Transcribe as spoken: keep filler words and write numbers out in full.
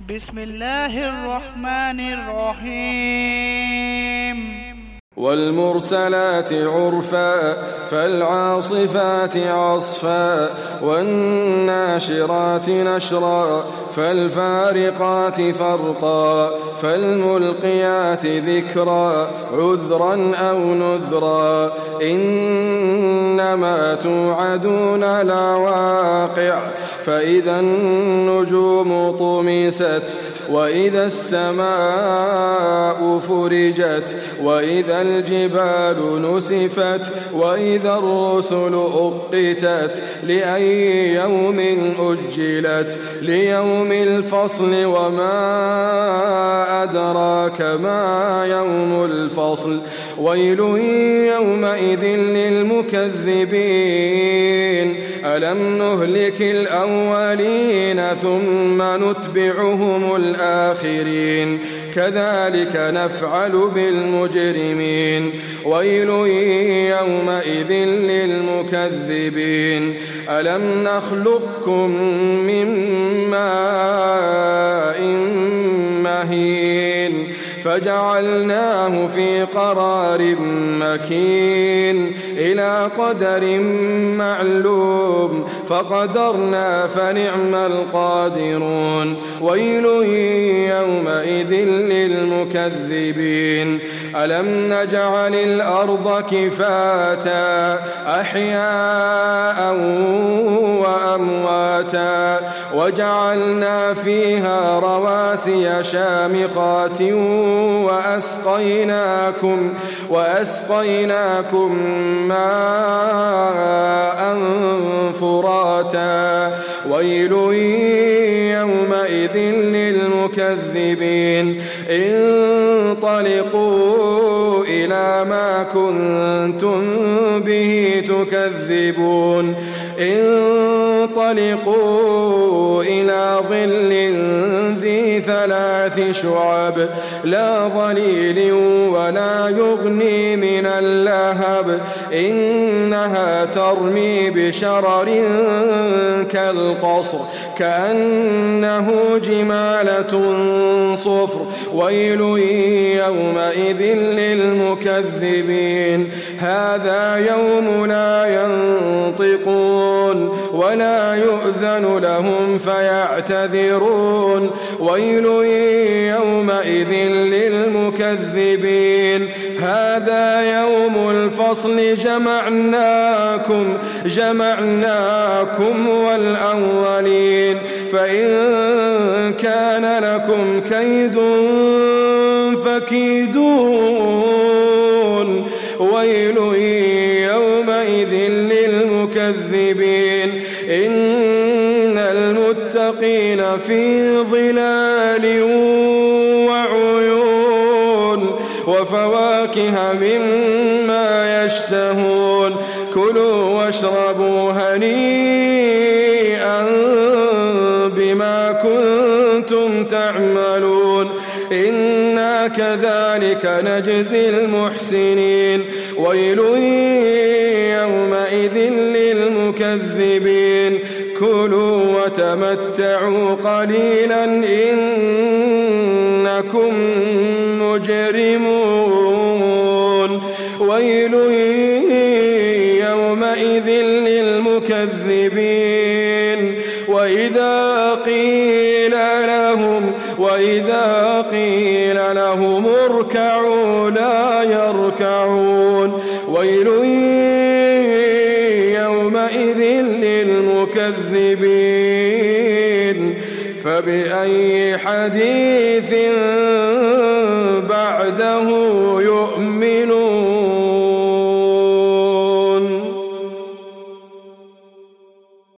بسم الله الرحمن الرحيم والمرسلات عرفا فالعاصفات عصفا والناشرات نشرا فالفارقات فرقا فالملقيات ذكرا عذرا أو نذرا إنما توعدون لواقع فإذا النجوم طمست وإذا السماء فرجت وإذا الجبال نسفت وإذا الرسل أقتت لأي يوم أجلت ليوم الفصل وما أدراك ما يوم الفصل ويل يومئذ للمكذبين ألم نهلك الأولين ثم نتبعهم الآخرين كذلك نفعل بالمجرمين ويل يومئذ للمكذبين ألم نخلقكم من ماء مهين فجعلناه في قرار مكين إلى قدر معلوم فقدرنا فنعم القادرون ويل يومئذ للمكذبين ألم نجعل الأرض كفاتا أحياء وأمواتا وجعلنا فيها رواسي شامخات وأسقيناكم وأسقيناكم ماء فراتا ويل يومئذ للمكذبين انطلقوا إلى ما كنتم به تكذبون انطلقوا إلى ظل ذي ثلاث شعب لا ظليل ولا يغني من اللهب إنها ترمي بشرر كالقصر كأنه جمالة صفر ويل يومئذ للمكذبين هذا يوم لا ينطقون ولا يؤذن لهم فيعتذرون ويل يومئذ للمكذبين هذا يوم الفصل جمعناكم جمعناكم والأولين فإن كان لكم كيد فكيدون ويل يومئذ للمكذبين إن المتقين في ظلال وعيون وفواكه مما يشتهون كلوا واشربوا هنيئا بما كنتم تعملون إنا كذلك نجزي المحسنين ويل يومئذ للمكذبين كلوا وتمتعوا قليلا إنكم مجرمون ويل يومئذ للمكذبين وإذا قيل لهم وإذا قيل لهم اركعوا لا يركعون ويل يومئذ للمكذبين فبأي حديث بعده يؤمن